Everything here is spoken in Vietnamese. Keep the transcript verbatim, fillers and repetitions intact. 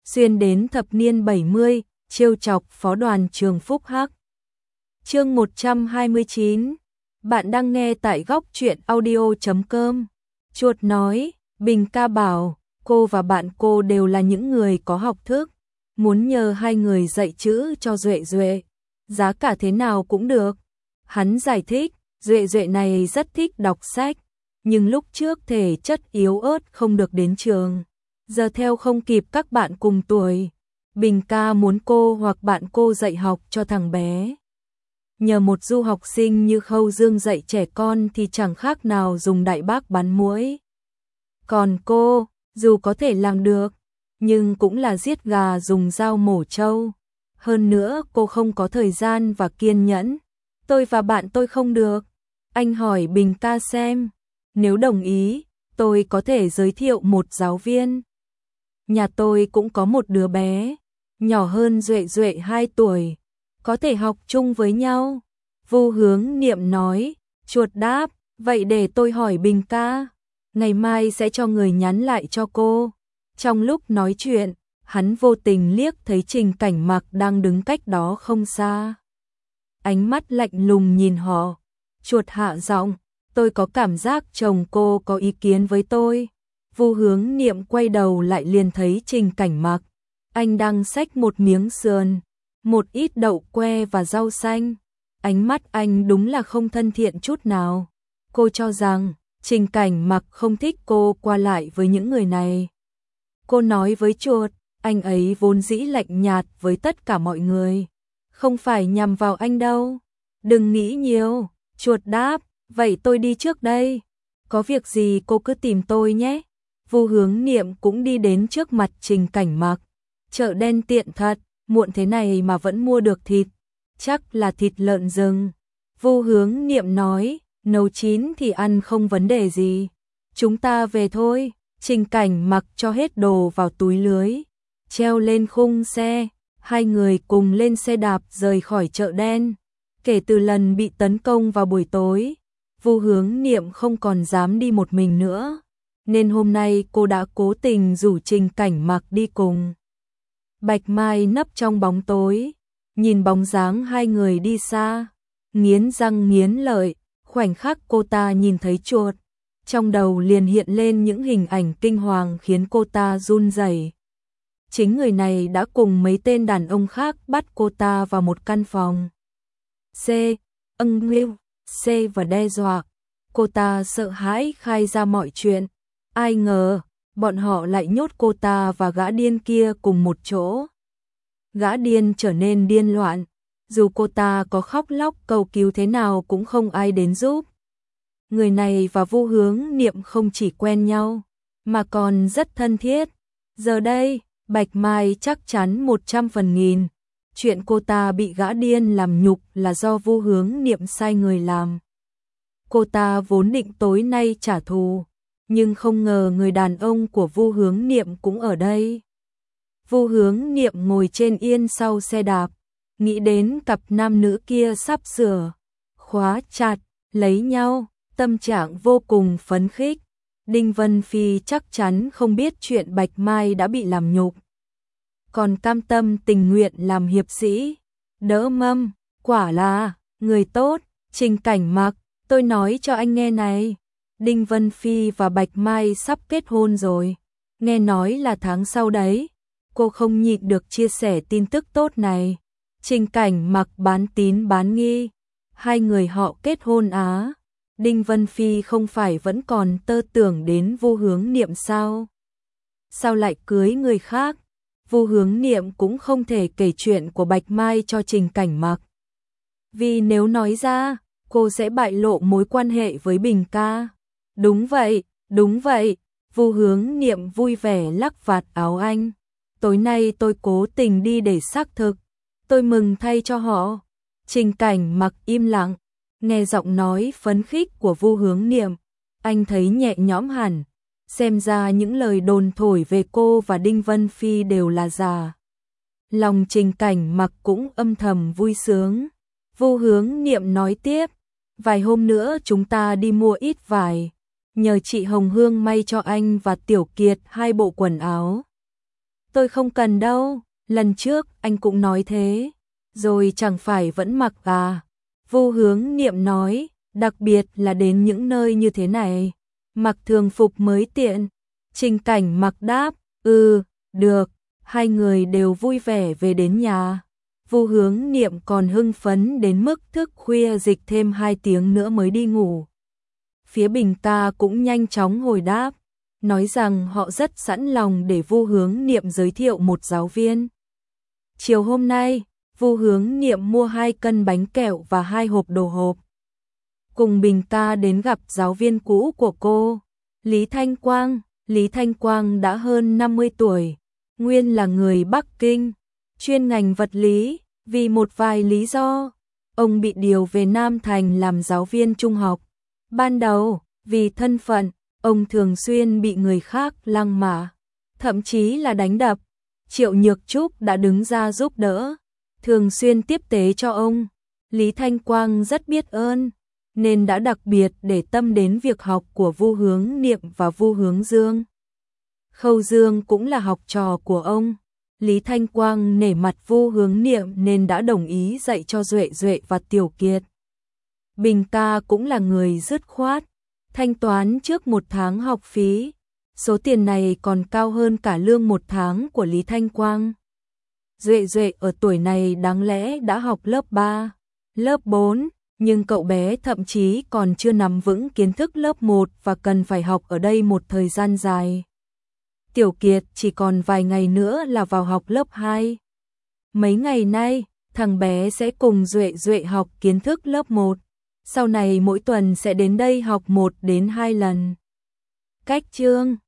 xuyên đến thập niên bảy mươi, trêu chọc phó đoàn trường Phúc Hắc. Chương một trăm hai mươi chín. Bạn đang nghe tại góc truyện audio chấm com. Chuột nói, Bình ca bảo, cô và bạn cô đều là những người có học thức, muốn nhờ hai người dạy chữ cho Duệ Duệ, giá cả thế nào cũng được. Hắn giải thích, Duệ Duệ này rất thích đọc sách, nhưng lúc trước thể chất yếu ớt không được đến trường, giờ theo không kịp các bạn cùng tuổi. Bình ca muốn cô hoặc bạn cô dạy học cho thằng bé. Nhờ một du học sinh như Khâu Dương dạy trẻ con thì chẳng khác nào dùng đại bác bắn muỗi. Còn cô, dù có thể làm được, nhưng cũng là giết gà dùng dao mổ trâu. Hơn nữa cô không có thời gian và kiên nhẫn. Tôi và bạn tôi không được. Anh hỏi Bình ca xem. Nếu đồng ý, tôi có thể giới thiệu một giáo viên. Nhà tôi cũng có một đứa bé, nhỏ hơn Duệ Duệ hai tuổi, có thể học chung với nhau. Vu Hướng Niệm nói. Chuột đáp, vậy để tôi hỏi Bình ca, ngày mai sẽ cho người nhắn lại cho cô. Trong lúc nói chuyện, hắn vô tình liếc thấy Trình Cảnh Mặc đang đứng cách đó không xa. Ánh mắt lạnh lùng nhìn họ. Chuột hạ giọng, tôi có cảm giác chồng cô có ý kiến với tôi. Vu Hướng Niệm quay đầu lại liền thấy Trình Cảnh Mặc. Anh đang xách một miếng sườn, một ít đậu que và rau xanh. Ánh mắt anh đúng là không thân thiện chút nào. Cô cho rằng Trình Cảnh Mặc không thích cô qua lại với những người này. Cô nói với chuột, anh ấy vốn dĩ lạnh nhạt với tất cả mọi người, không phải nhằm vào anh đâu. Đừng nghĩ nhiều. Chuột đáp, vậy tôi đi trước đây. Có việc gì cô cứ tìm tôi nhé. Vu Hướng Niệm cũng đi đến trước mặt Trình Cảnh Mặc. Chợ đen tiện thật, muộn thế này mà vẫn mua được thịt. Chắc là thịt lợn rừng. Vu Hướng Niệm nói, nấu chín thì ăn không vấn đề gì. Chúng ta về thôi. Trình Cảnh Mặc cho hết đồ vào túi lưới, treo lên khung xe. Hai người cùng lên xe đạp rời khỏi chợ đen. Kể từ lần bị tấn công vào buổi tối, Vu Hướng Niệm không còn dám đi một mình nữa, nên hôm nay cô đã cố tình rủ Trình Cảnh Mặc đi cùng. Bạch Mai nấp trong bóng tối, nhìn bóng dáng hai người đi xa, nghiến răng nghiến lợi. Khoảnh khắc cô ta nhìn thấy chuột, trong đầu liền hiện lên những hình ảnh kinh hoàng khiến cô ta run rẩy. Chính người này đã cùng mấy tên đàn ông khác bắt cô ta vào một căn phòng. C, âng lưu, C và đe dọa. Cô ta sợ hãi khai ra mọi chuyện. Ai ngờ, bọn họ lại nhốt cô ta và gã điên kia cùng một chỗ. Gã điên trở nên điên loạn. Dù cô ta có khóc lóc cầu cứu thế nào cũng không ai đến giúp. Người này và Vu Hướng Niệm không chỉ quen nhau, mà còn rất thân thiết. Giờ đây, Bạch Mai chắc chắn một trăm phần nghìn. Chuyện cô ta bị gã điên làm nhục là do Vu Hướng Niệm sai người làm. Cô ta vốn định tối nay trả thù, nhưng không ngờ người đàn ông của Vu Hướng Niệm cũng ở đây. Vu Hướng Niệm ngồi trên yên sau xe đạp, nghĩ đến cặp nam nữ kia sắp sửa khóa chặt, lấy nhau, tâm trạng vô cùng phấn khích. Đinh Vân Phi chắc chắn không biết chuyện Bạch Mai đã bị làm nhục, còn cam tâm tình nguyện làm hiệp sĩ, đỡ mâm, quả là người tốt. Trình Cảnh Mặc, tôi nói cho anh nghe này, Đinh Vân Phi và Bạch Mai sắp kết hôn rồi, nghe nói là tháng sau đấy. Cô không nhịn được chia sẻ tin tức tốt này. Trình Cảnh Mặc bán tín bán nghi, hai người họ kết hôn á. Đinh Vân Phi không phải vẫn còn tơ tưởng đến Vu Hướng Niệm sao? Sao lại cưới người khác? Vu Hướng Niệm cũng không thể kể chuyện của Bạch Mai cho Trình Cảnh Mặc, vì nếu nói ra, cô sẽ bại lộ mối quan hệ với Bình ca. Đúng vậy, đúng vậy. Vu Hướng Niệm vui vẻ lắc vạt áo anh. Tối nay tôi cố tình đi để xác thực. Tôi mừng thay cho họ. Trình Cảnh Mặc im lặng, nghe giọng nói phấn khích của Vu Hướng Niệm, anh thấy nhẹ nhõm hẳn. Xem ra những lời đồn thổi về cô và Đinh Vân Phi đều là giả. Lòng Trình Cảnh Mặc cũng âm thầm vui sướng. Vu Hướng Niệm nói tiếp, vài hôm nữa chúng ta đi mua ít vải, nhờ chị Hồng Hương may cho anh và Tiểu Kiệt hai bộ quần áo. Tôi không cần đâu, lần trước anh cũng nói thế, rồi chẳng phải vẫn mặc à? Vu Hướng Niệm nói, đặc biệt là đến những nơi như thế này, mặc thường phục mới tiện. Trình Cảnh Mặc đáp, ừ, được, hai người đều vui vẻ về đến nhà. Vu Hướng Niệm còn hưng phấn đến mức thức khuya dịch thêm hai tiếng nữa mới đi ngủ. Phía Bình Ta cũng nhanh chóng hồi đáp, nói rằng họ rất sẵn lòng để Vu Hướng Niệm giới thiệu một giáo viên. Chiều hôm nay, Vu Hướng Niệm mua hai cân bánh kẹo và hai hộp đồ hộp. Cùng Bình Ta đến gặp giáo viên cũ của cô, Lý Thanh Quang. Lý Thanh Quang đã hơn năm mươi tuổi, nguyên là người Bắc Kinh, chuyên ngành vật lý, vì một vài lý do, ông bị điều về Nam Thành làm giáo viên trung học. Ban đầu, vì thân phận, ông thường xuyên bị người khác lăng mạ, thậm chí là đánh đập. Triệu Nhược Trúc đã đứng ra giúp đỡ, thường xuyên tiếp tế cho ông. Lý Thanh Quang rất biết ơn, nên đã đặc biệt để tâm đến việc học của Vu Hướng Niệm và Vu Hướng Dương. Khâu Dương cũng là học trò của ông. Lý Thanh Quang nể mặt Vu Hướng Niệm nên đã đồng ý dạy cho Duệ Duệ và Tiểu Kiệt. Bình Ta cũng là người dứt khoát, thanh toán trước một tháng học phí. Số tiền này còn cao hơn cả lương một tháng của Lý Thanh Quang. Duệ Duệ ở tuổi này đáng lẽ đã học lớp ba, lớp bốn, nhưng cậu bé thậm chí còn chưa nắm vững kiến thức lớp một và cần phải học ở đây một thời gian dài. Tiểu Kiệt chỉ còn vài ngày nữa là vào học lớp hai. Mấy ngày nay, thằng bé sẽ cùng Duệ Duệ học kiến thức lớp một. Sau này mỗi tuần sẽ đến đây học một đến hai lần. Cách chương